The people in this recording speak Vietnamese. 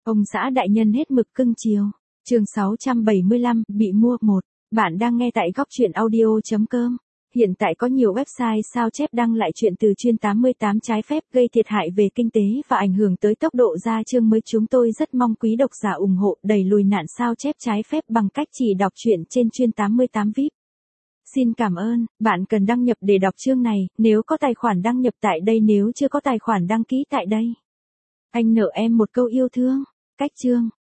Ông xã đại nhân hết mực cưng chiều. Chương 675, bị mua 1. Bạn đang nghe tại góc truyện audio.com. Hiện tại có nhiều website sao chép đăng lại chuyện từ chuyên 88 trái phép gây thiệt hại về kinh tế và ảnh hưởng tới tốc độ ra chương mới. Chúng tôi rất mong quý độc giả ủng hộ đẩy lùi nạn sao chép trái phép bằng cách chỉ đọc truyện trên chuyên 88 VIP. Xin cảm ơn. Bạn cần đăng nhập để đọc chương này, nếu có tài khoản đăng nhập tại đây, nếu chưa có tài khoản đăng ký tại đây. Anh nợ em một câu yêu thương. Cách chương.